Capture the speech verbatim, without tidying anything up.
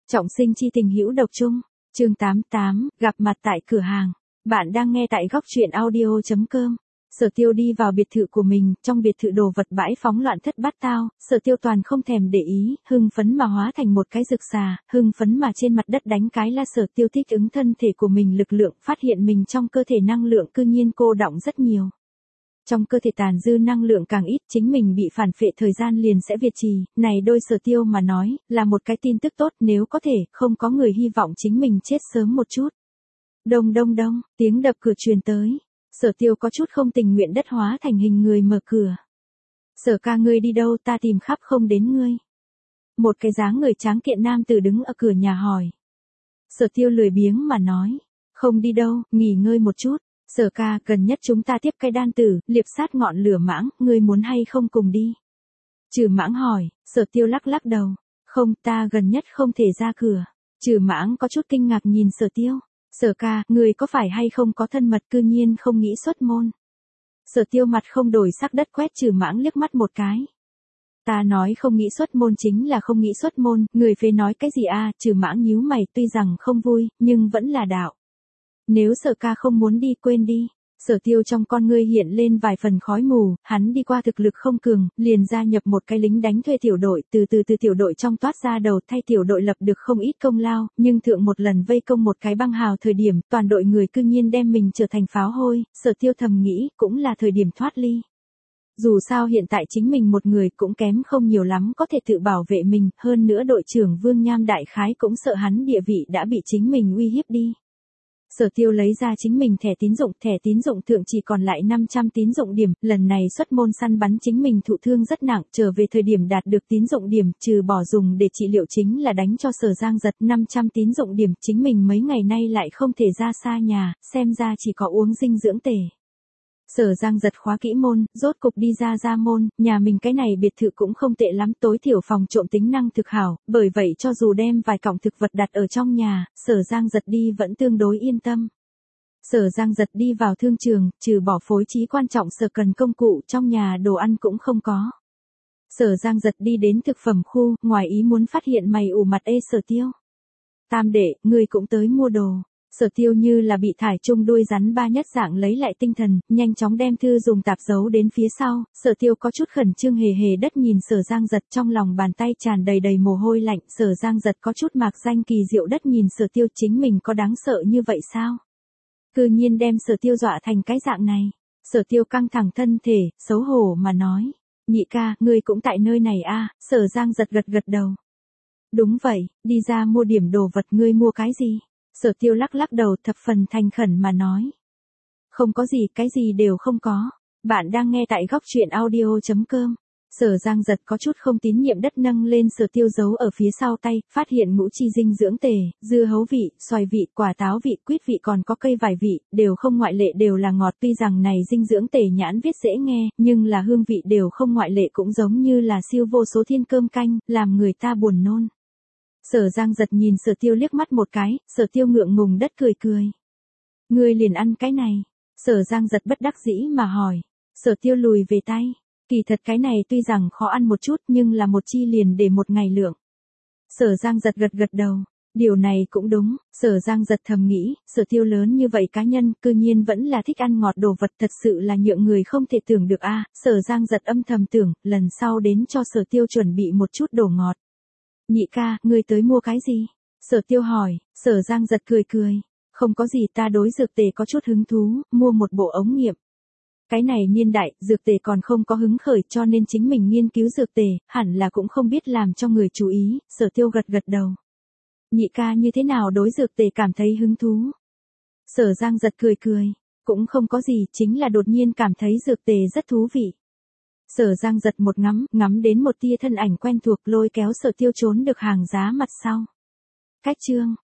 Trọng sinh chi tình hữu độc chung, chương tám mươi tám, gặp mặt tại cửa hàng. Bạn đang nghe tại góc truyện audio chấm com. Sở Tiêu đi vào biệt thự của mình, trong biệt thự đồ vật bãi phóng loạn thất bát tao, Sở Tiêu toàn không thèm để ý, hưng phấn mà hóa thành một cái rực xà, hưng phấn mà trên mặt đất đánh cái là Sở Tiêu thích ứng thân thể của mình lực lượng, phát hiện mình trong cơ thể năng lượng cư nhiên cô đọng rất nhiều. Trong cơ thể tàn dư năng lượng càng ít, chính mình bị phản phệ thời gian liền sẽ việt trì, này đôi Sở Tiêu mà nói, là một cái tin tức tốt, nếu có thể, không có người hy vọng chính mình chết sớm một chút. Đông đông đông, tiếng đập cửa truyền tới. Sở Tiêu có chút không tình nguyện đất hóa thành hình người mở cửa. Sở ca ngươi đi đâu, ta tìm khắp không đến ngươi. Một cái dáng người tráng kiện nam tử đứng ở cửa nhà hỏi. Sở Tiêu lười biếng mà nói. Không đi đâu, nghỉ ngơi một chút. Sở ca, gần nhất chúng ta tiếp cái đan tử, liệp sát ngọn lửa mãng, ngươi muốn hay không cùng đi? Trừ mãng hỏi. Sở Tiêu lắc lắc đầu. Không, ta gần nhất không thể ra cửa. Trừ mãng có chút kinh ngạc nhìn Sở Tiêu. Sở ca, người có phải hay không có thân mật cư nhiên không nghĩ xuất môn? Sở Tiêu mặt không đổi sắc đất quét Trừ mãng liếc mắt một cái. Ta nói không nghĩ xuất môn chính là không nghĩ xuất môn, người phế nói cái gì a? Trừ mãng nhíu mày, tuy rằng không vui, nhưng vẫn là đạo. Nếu Sở ca không muốn đi, quên đi. Sở Tiêu trong con ngươi hiện lên vài phần khói mù, hắn đi qua thực lực không cường, liền gia nhập một cái lính đánh thuê tiểu đội, từ từ từ tiểu đội trong toát ra đầu, thay tiểu đội lập được không ít công lao, nhưng thượng một lần vây công một cái băng hào thời điểm, toàn đội người cư nhiên đem mình trở thành pháo hôi, Sở Tiêu thầm nghĩ, cũng là thời điểm thoát ly. Dù sao hiện tại chính mình một người cũng kém không nhiều lắm có thể tự bảo vệ mình, hơn nữa đội trưởng Vương Nham đại khái cũng sợ hắn địa vị đã bị chính mình uy hiếp đi. Sở Tiêu lấy ra chính mình thẻ tín dụng, thẻ tín dụng thượng chỉ còn lại năm trăm tín dụng điểm, lần này xuất môn săn bắn chính mình thụ thương rất nặng, trở về thời điểm đạt được tín dụng điểm, trừ bỏ dùng để trị liệu chính là đánh cho Sở Giang Giật năm trăm tín dụng điểm, chính mình mấy ngày nay lại không thể ra xa nhà, xem ra chỉ có uống dinh dưỡng tề. Sở Giang Giật khóa kỹ môn, rốt cục đi ra ra môn, nhà mình cái này biệt thự cũng không tệ lắm, tối thiểu phòng trộm tính năng thực hảo, bởi vậy cho dù đem vài cọng thực vật đặt ở trong nhà, Sở Giang Giật đi vẫn tương đối yên tâm. Sở Giang Giật đi vào thương trường, trừ bỏ phối trí quan trọng sở cần công cụ trong nhà đồ ăn cũng không có. Sở Giang Giật đi đến thực phẩm khu, ngoài ý muốn phát hiện mày ủ mặt ê Sở Tiêu. Tam đệ, ngươi cũng tới mua đồ. Sở Tiêu như là bị thải chung đuôi rắn ba nhất dạng lấy lại tinh thần, nhanh chóng đem thư dùng tạp giấu đến phía sau, Sở Tiêu có chút khẩn trương hề hề đất nhìn Sở Giang Giật trong lòng bàn tay tràn đầy đầy mồ hôi lạnh, Sở Giang Giật có chút mạc danh kỳ diệu đất nhìn Sở Tiêu chính mình có đáng sợ như vậy sao? Cư nhiên đem Sở Tiêu dọa thành cái dạng này, Sở Tiêu căng thẳng thân thể, xấu hổ mà nói, nhị ca, ngươi cũng tại nơi này a? Sở Giang Giật gật gật đầu. Đúng vậy, đi ra mua điểm đồ vật, ngươi mua cái gì? Sở Tiêu lắc lắc đầu thập phần thành khẩn mà nói. Không có gì, cái gì đều không có. Bạn đang nghe tại góc truyện audio chấm com. Sở Giang Giật có chút không tín nhiệm đất nâng lên Sở Tiêu giấu ở phía sau tay, phát hiện ngũ chi dinh dưỡng tề, dưa hấu vị, xoài vị, quả táo vị, quýt vị còn có cây vải vị, đều không ngoại lệ đều là ngọt, tuy rằng này dinh dưỡng tề nhãn viết dễ nghe, nhưng là hương vị đều không ngoại lệ cũng giống như là siêu vô số thiên cơm canh, làm người ta buồn nôn. Sở Giang Giật nhìn Sở Tiêu liếc mắt một cái, Sở Tiêu ngượng ngùng đất cười cười. Ngươi liền ăn cái này. Sở Giang Giật bất đắc dĩ mà hỏi. Sở Tiêu lùi về tay. Kỳ thật cái này tuy rằng khó ăn một chút nhưng là một chi liền để một ngày lượng. Sở Giang Giật gật gật đầu. Điều này cũng đúng, Sở Giang Giật thầm nghĩ, Sở Tiêu lớn như vậy cá nhân, cư nhiên vẫn là thích ăn ngọt đồ vật, thật sự là nhượng người không thể tưởng được a. Sở Giang Giật âm thầm tưởng, lần sau đến cho Sở Tiêu chuẩn bị một chút đồ ngọt. Nhị ca, ngươi tới mua cái gì? Sở Tiêu hỏi, Sở Giang Giật cười cười. Không có gì, ta đối dược tề có chút hứng thú, mua một bộ ống nghiệm. Cái này niên đại, dược tề còn không có hứng khởi cho nên chính mình nghiên cứu dược tề, hẳn là cũng không biết làm cho người chú ý, Sở Tiêu gật gật đầu. Nhị ca như thế nào đối dược tề cảm thấy hứng thú? Sở Giang Giật cười cười, cũng không có gì, chính là đột nhiên cảm thấy dược tề rất thú vị. Sở Giang Giật một ngắm, ngắm đến một tia thân ảnh quen thuộc lôi kéo Sở Tiêu trốn được hàng giá mặt sau. Cách chương